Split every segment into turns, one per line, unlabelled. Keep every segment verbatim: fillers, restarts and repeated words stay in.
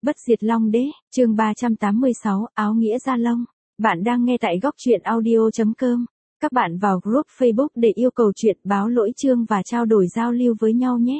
Bất diệt Long Đế, chương ba trăm tám mươi sáu, áo nghĩa Gia Long. Bạn đang nghe tại góc truyện audio chấm com. Các bạn vào group Facebook để yêu cầu chuyện báo lỗi chương và trao đổi giao lưu với nhau nhé.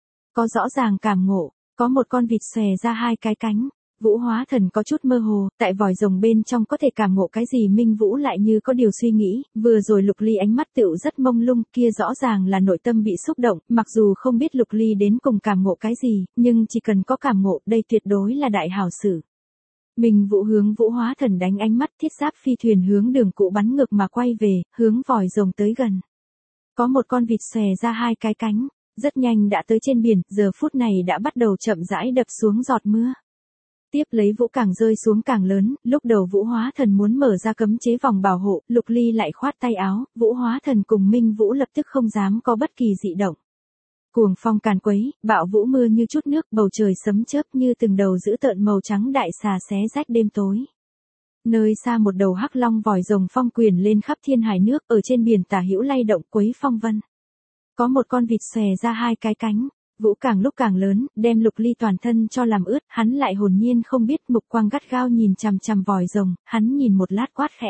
Có rõ ràng cảm ngộ, có một con vịt xòe ra hai cái cánh. Vũ Hóa Thần có chút mơ hồ, tại vòi rồng bên trong có thể cảm ngộ cái gì. Minh Vũ lại như có điều suy nghĩ, vừa rồi Lục Ly ánh mắt tựu rất mông lung, kia rõ ràng là nội tâm bị xúc động, mặc dù không biết Lục Ly đến cùng cảm ngộ cái gì, nhưng chỉ cần có cảm ngộ, đây tuyệt đối là đại hảo sử. Minh Vũ hướng Vũ Hóa Thần đánh ánh mắt, thiết giáp phi thuyền hướng đường cũ bắn ngược mà quay về, hướng vòi rồng tới gần. Có một con vịt xòe ra hai cái cánh, rất nhanh đã tới trên biển, giờ phút này đã bắt đầu chậm rãi đập xuống giọt mưa. Tiếp lấy vũ càng rơi xuống càng lớn, lúc đầu Vũ Hóa Thần muốn mở ra cấm chế vòng bảo hộ, Lục Ly lại khoát tay áo, Vũ Hóa Thần cùng Minh Vũ lập tức không dám có bất kỳ dị động. Cuồng phong càn quấy, bạo vũ mưa như chút nước, bầu trời sấm chớp như từng đầu dữ tợn màu trắng đại xà xé rách đêm tối. Nơi xa một đầu hắc long vòi rồng phong quyền lên khắp thiên hải nước, ở trên biển tả hữu lay động quấy phong vân. Có một con vịt xòe ra hai cái cánh. Vũ càng lúc càng lớn, đem Lục Ly toàn thân cho làm ướt, hắn lại hồn nhiên không biết, mục quang gắt gao nhìn chằm chằm vòi rồng, hắn nhìn một lát quát khẽ.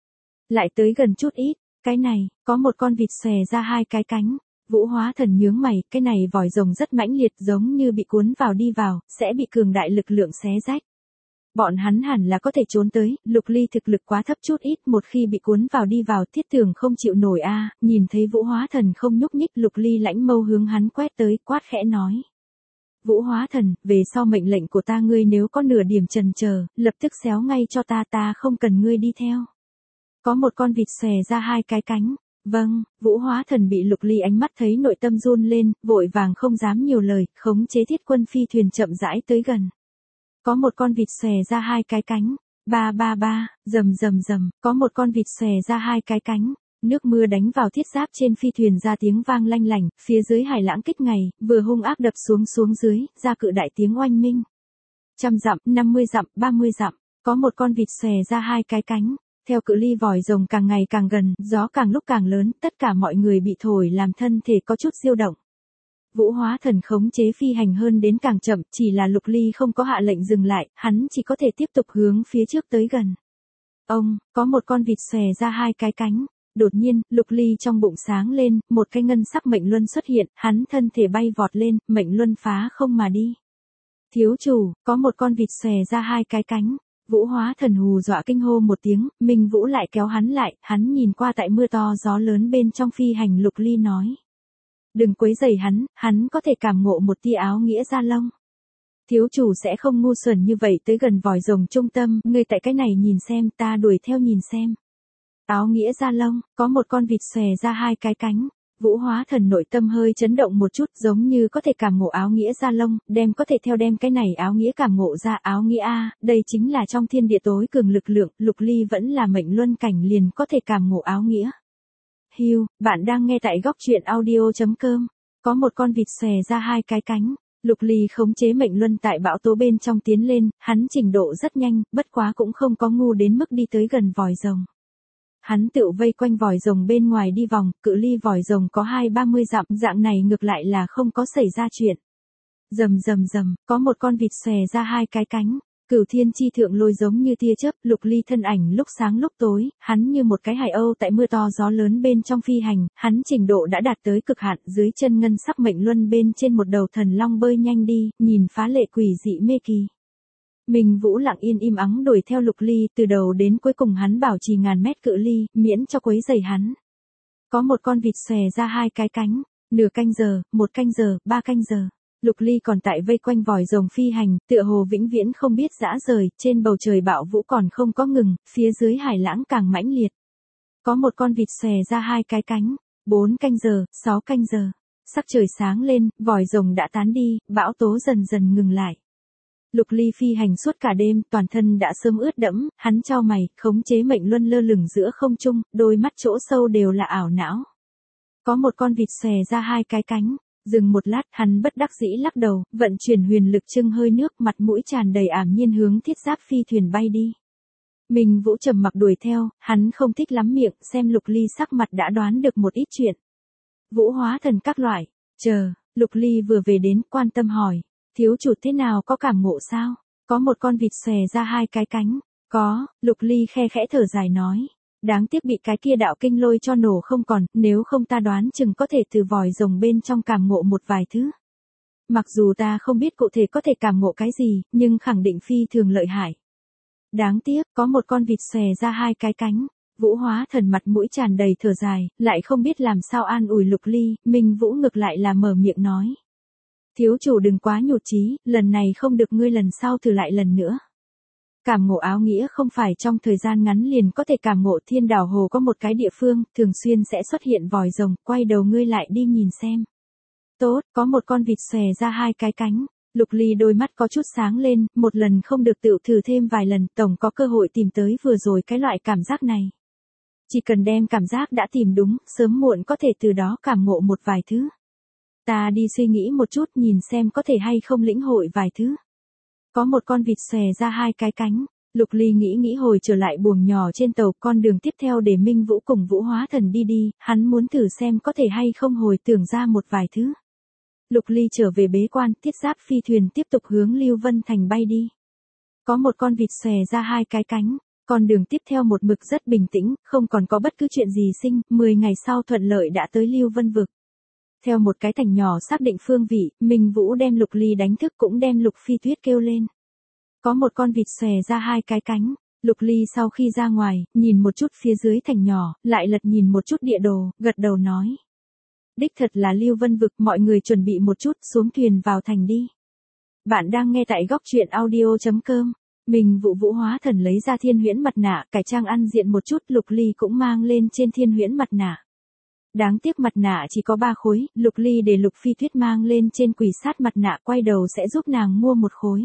Lại tới gần chút ít, cái này, có một con vịt xòe ra hai cái cánh. Vũ Hóa Thần nhướng mày, cái này vòi rồng rất mãnh liệt, giống như bị cuốn vào đi vào, sẽ bị cường đại lực lượng xé rách. Bọn hắn hẳn là có thể trốn tới, Lục Ly thực lực quá thấp chút ít, một khi bị cuốn vào đi vào thiết tường không chịu nổi a. À. Nhìn thấy Vũ Hóa Thần không nhúc nhích, Lục Ly lãnh mâu hướng hắn quét tới, quát khẽ nói. Vũ Hóa Thần, về sau mệnh lệnh của ta, ngươi nếu có nửa điểm chần chờ, lập tức xéo ngay cho ta, ta không cần ngươi đi theo. Có một con vịt xòe ra hai cái cánh. Vâng, Vũ Hóa Thần bị Lục Ly ánh mắt thấy nội tâm run lên, vội vàng không dám nhiều lời, khống chế thiết quân phi thuyền chậm rãi tới gần. Có một con vịt xòe ra hai cái cánh, ba ba ba, rầm rầm rầm, có một con vịt xòe ra hai cái cánh, nước mưa đánh vào thiết giáp trên phi thuyền ra tiếng vang lanh lảnh, phía dưới hải lãng kích ngày, vừa hung ác đập xuống xuống dưới, ra cự đại tiếng oanh minh. Trăm dặm, năm mươi dặm, ba mươi dặm, có một con vịt xòe ra hai cái cánh, theo cự ly vòi rồng càng ngày càng gần, gió càng lúc càng lớn, tất cả mọi người bị thổi làm thân thể có chút diêu động. Vũ Hóa Thần khống chế phi hành hơn đến càng chậm, chỉ là Lục Ly không có hạ lệnh dừng lại, hắn chỉ có thể tiếp tục hướng phía trước tới gần. Ông, có một con vịt xòe ra hai cái cánh. Đột nhiên, Lục Ly trong bụng sáng lên, một cái ngân sắc mệnh luân xuất hiện, hắn thân thể bay vọt lên, mệnh luân phá không mà đi. Thiếu chủ, có một con vịt xòe ra hai cái cánh. Vũ Hóa Thần hù dọa kinh hô một tiếng, Minh Vũ lại kéo hắn lại, hắn nhìn qua tại mưa to gió lớn bên trong phi hành. Lục Ly nói. Đừng quấy rầy hắn, hắn có thể cảm ngộ một tia áo nghĩa Gia Long. Thiếu chủ sẽ không ngu xuẩn như vậy tới gần vòi rồng trung tâm, ngươi tại cái này nhìn xem, ta đuổi theo nhìn xem. Áo nghĩa Gia Long, có một con vịt xòe ra hai cái cánh. Vũ Hóa Thần nội tâm hơi chấn động một chút, giống như có thể cảm ngộ áo nghĩa Gia Long, đem có thể theo đem cái này áo nghĩa cảm ngộ ra. Áo nghĩa a, đây chính là trong thiên địa tối cường lực lượng, Lục Ly vẫn là mệnh luân cảnh liền có thể cảm ngộ áo nghĩa. Hiu, bạn đang nghe tại góc truyện audio chấm com. Có một con vịt xòe ra hai cái cánh. Lục Ly khống chế mệnh luân tại bão tố bên trong tiến lên, hắn trình độ rất nhanh, bất quá cũng không có ngu đến mức đi tới gần vòi rồng. Hắn tự vây quanh vòi rồng bên ngoài đi vòng, cự ly vòi rồng có hai ba mươi dặm, dạng này ngược lại là không có xảy ra chuyện. Rầm rầm rầm, có một con vịt xòe ra hai cái cánh. Cửu thiên chi thượng lôi giống như tia chớp, Lục Ly thân ảnh lúc sáng lúc tối, hắn như một cái hải âu tại mưa to gió lớn bên trong phi hành, hắn trình độ đã đạt tới cực hạn, dưới chân ngân sắc mệnh luân bên trên một đầu thần long bơi nhanh đi, nhìn phá lệ quỷ dị mê kỳ. Minh Vũ lặng yên im ắng đuổi theo Lục Ly, từ đầu đến cuối cùng hắn bảo trì ngàn mét cự ly, miễn cho quấy rầy hắn. Có một con vịt xòe ra hai cái cánh, nửa canh giờ, một canh giờ, ba canh giờ. Lục Ly còn tại vây quanh vòi rồng phi hành, tựa hồ vĩnh viễn không biết dã rời, trên bầu trời bão vũ còn không có ngừng, phía dưới hải lãng càng mãnh liệt. Có một con vịt xòe ra hai cái cánh, bốn canh giờ, sáu canh giờ. Sắc trời sáng lên, vòi rồng đã tán đi, bão tố dần dần ngừng lại. Lục Ly phi hành suốt cả đêm, toàn thân đã sớm ướt đẫm, hắn chau mày, khống chế mệnh luân lơ lửng giữa không trung, đôi mắt chỗ sâu đều là ảo não. Có một con vịt xòe ra hai cái cánh. Dừng một lát, hắn bất đắc dĩ lắc đầu, vận chuyển huyền lực trưng hơi nước, mặt mũi tràn đầy ảm nhiên hướng thiết giáp phi thuyền bay đi. Minh Vũ trầm mặc đuổi theo, hắn không thích lắm miệng, xem Lục Ly sắc mặt đã đoán được một ít chuyện. Vũ Hóa Thần các loại, chờ, Lục Ly vừa về đến, quan tâm hỏi, thiếu chủ thế nào, có cảm ngộ sao? Có một con vịt xòe ra hai cái cánh. Có, Lục Ly khe khẽ thở dài nói. Đáng tiếc bị cái kia đạo kinh lôi cho nổ không còn, nếu không ta đoán chừng có thể từ vòi rồng bên trong cảm ngộ một vài thứ. Mặc dù ta không biết cụ thể có thể cảm ngộ cái gì, nhưng khẳng định phi thường lợi hại. Đáng tiếc, có một con vịt xòe ra hai cái cánh. Vũ Hóa Thần mặt mũi tràn đầy thở dài, lại không biết làm sao an ủi Lục Ly, Minh Vũ ngược lại là mở miệng nói. Thiếu chủ đừng quá nhụt chí, lần này không được ngươi lần sau thử lại lần nữa. Cảm ngộ áo nghĩa không phải trong thời gian ngắn liền có thể cảm ngộ. Thiên Đảo Hồ có một cái địa phương, thường xuyên sẽ xuất hiện vòi rồng, quay đầu ngươi lại đi nhìn xem. Tốt, có một con vịt xòe ra hai cái cánh. Lục Ly đôi mắt có chút sáng lên, một lần không được tự thử thêm vài lần, tổng có cơ hội tìm tới vừa rồi cái loại cảm giác này. Chỉ cần đem cảm giác đã tìm đúng, sớm muộn có thể từ đó cảm ngộ một vài thứ. Ta đi suy nghĩ một chút nhìn xem có thể hay không lĩnh hội vài thứ. Có một con vịt xòe ra hai cái cánh. Lục Ly nghĩ nghĩ hồi trở lại buồng nhỏ trên tàu, con đường tiếp theo để Minh Vũ cùng Vũ Hóa Thần đi đi, hắn muốn thử xem có thể hay không hồi tưởng ra một vài thứ. Lục Ly trở về bế quan, thiết giáp phi thuyền tiếp tục hướng Lưu Vân Thành bay đi. Có một con vịt xòe ra hai cái cánh. Con đường tiếp theo một mực rất bình tĩnh, không còn có bất cứ chuyện gì sinh, mười ngày sau thuận lợi đã tới Lưu Vân Vực. Theo một cái thành nhỏ xác định phương vị, Minh Vũ đem Lục Ly đánh thức cũng đem Lục Phi Tuyết kêu lên. Có một con vịt xòe ra hai cái cánh. Lục Ly sau khi ra ngoài, nhìn một chút phía dưới thành nhỏ, lại lật nhìn một chút địa đồ, gật đầu nói. Đích thật là Lưu Vân Vực, mọi người chuẩn bị một chút, xuống thuyền vào thành đi. Bạn đang nghe tại góc truyện audio chấm com. Mình Vũ Vũ Hóa Thần lấy ra thiên huyễn mặt nạ, cải trang ăn diện một chút, Lục Ly cũng mang lên trên thiên huyễn mặt nạ. Đáng tiếc mặt nạ chỉ có ba khối, Lục Ly để Lục Phi Tuyết mang lên trên quỷ sát mặt nạ, quay đầu sẽ giúp nàng mua một khối.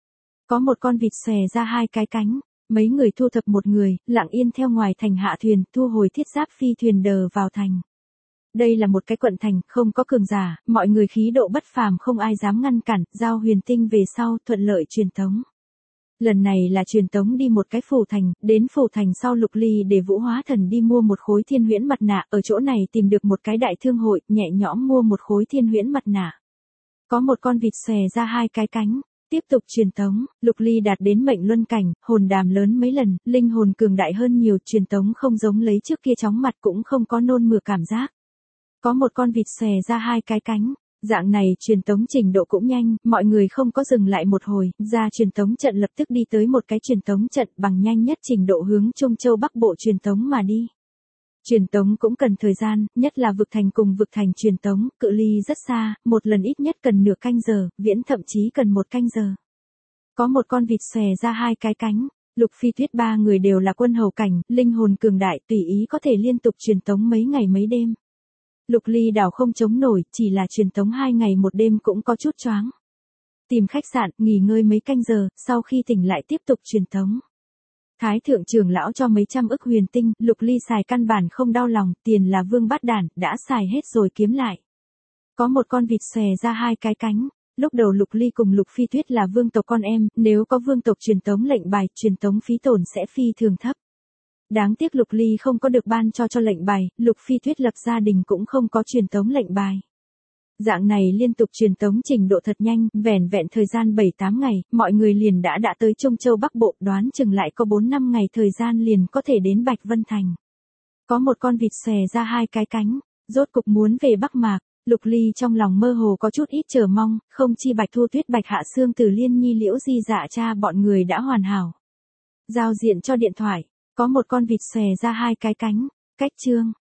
Có một con vịt xòe ra hai cái cánh, mấy người thu thập một người, lặng yên theo ngoài thành hạ thuyền, thu hồi thiết giáp phi thuyền đờ vào thành. Đây là một cái quận thành, không có cường giả, mọi người khí độ bất phàm không ai dám ngăn cản, giao huyền tinh về sau, thuận lợi truyền tống. Lần này là truyền tống đi một cái phủ thành, đến phủ thành sau Lục Ly để Vũ Hóa Thần đi mua một khối thiên huyễn mặt nạ, ở chỗ này tìm được một cái đại thương hội, nhẹ nhõm mua một khối thiên huyễn mặt nạ. Có một con vịt xòe ra hai cái cánh, tiếp tục truyền tống, Lục Ly đạt đến mệnh luân cảnh, hồn đàm lớn mấy lần, linh hồn cường đại hơn nhiều, truyền tống không giống lấy trước kia chóng mặt cũng không có nôn mửa cảm giác. Có một con vịt xòe ra hai cái cánh. Dạng này truyền tống trình độ cũng nhanh, mọi người không có dừng lại một hồi, ra truyền tống trận lập tức đi tới một cái truyền tống trận bằng nhanh nhất trình độ hướng Trung Châu Bắc Bộ truyền tống mà đi. Truyền tống cũng cần thời gian, nhất là vực thành cùng vực thành truyền tống, cự ly rất xa, một lần ít nhất cần nửa canh giờ, viễn thậm chí cần một canh giờ. Có một con vịt xòe ra hai cái cánh. Lục Phi Tuyết ba người đều là quân hầu cảnh, linh hồn cường đại, tùy ý có thể liên tục truyền tống mấy ngày mấy đêm. Lục Ly đảo không chống nổi, chỉ là truyền tống hai ngày một đêm cũng có chút choáng. Tìm khách sạn, nghỉ ngơi mấy canh giờ, sau khi tỉnh lại tiếp tục truyền tống. Thái thượng trưởng lão cho mấy trăm ức huyền tinh, Lục Ly xài căn bản không đau lòng, tiền là vương bát đản, đã xài hết rồi kiếm lại. Có một con vịt xòe ra hai cái cánh. Lúc đầu Lục Ly cùng Lục Phi Tuyết là vương tộc con em, nếu có vương tộc truyền tống lệnh bài, truyền tống phí tổn sẽ phi thường thấp. Đáng tiếc Lục Ly không có được ban cho cho lệnh bài, Lục Phi Tuyết lập gia đình cũng không có truyền tống lệnh bài. Dạng này liên tục truyền tống trình độ thật nhanh, vẻn vẹn thời gian bảy tám ngày, mọi người liền đã đã tới Trung Châu Bắc Bộ, đoán chừng lại có bốn năm ngày thời gian liền có thể đến Bạch Vân Thành. Có một con vịt xòe ra hai cái cánh, rốt cục muốn về Bắc Mạc, Lục Ly trong lòng mơ hồ có chút ít chờ mong, không chi Bạch Thu Tuyết Bạch Hạ Sương Từ Liên Nhi Liễu Di Dạ cha bọn người đã hoàn hảo. Giao diện cho điện thoại. Có một con vịt xòe ra hai cái cánh. Cách chương.